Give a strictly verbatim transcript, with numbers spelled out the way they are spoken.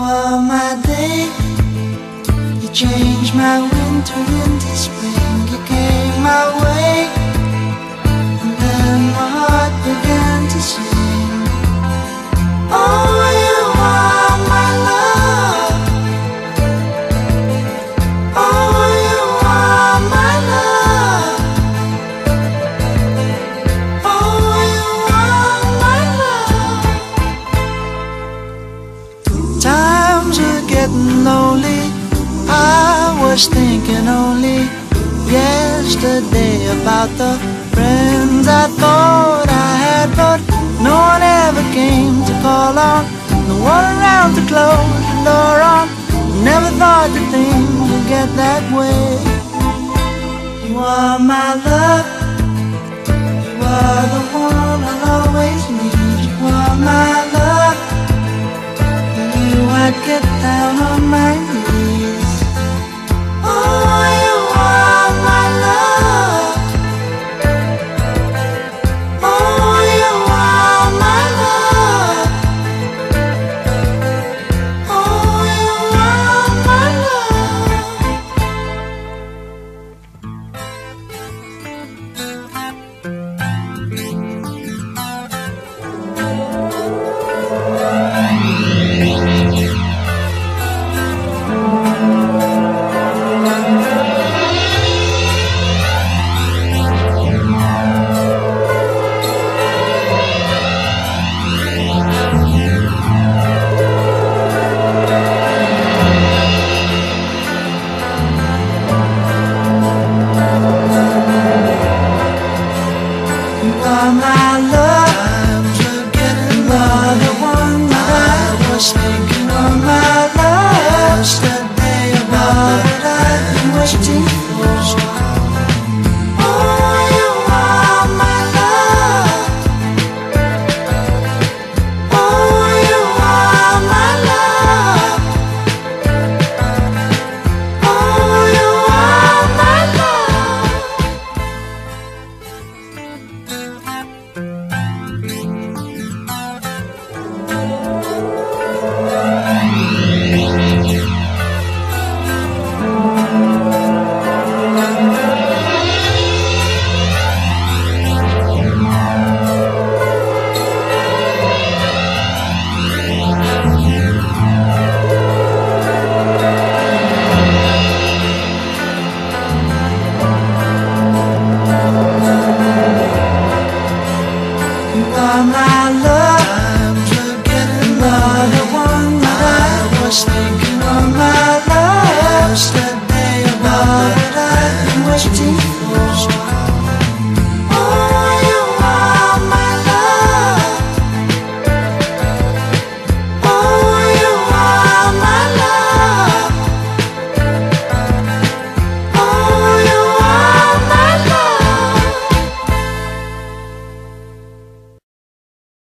are my day. You changed my winter into spring. You came my way, and then my heart began to sing. Oh, you are my love. Oh, you are my love. Oh, you are my love. Times are getting lonely. I was thinking only yesterday about the friends I thought I had, but no one ever came to call on, no one around to close the door on. Never thought that things would get that way. You are my love. You are the one I'll always need. You are my love. You knew I'd get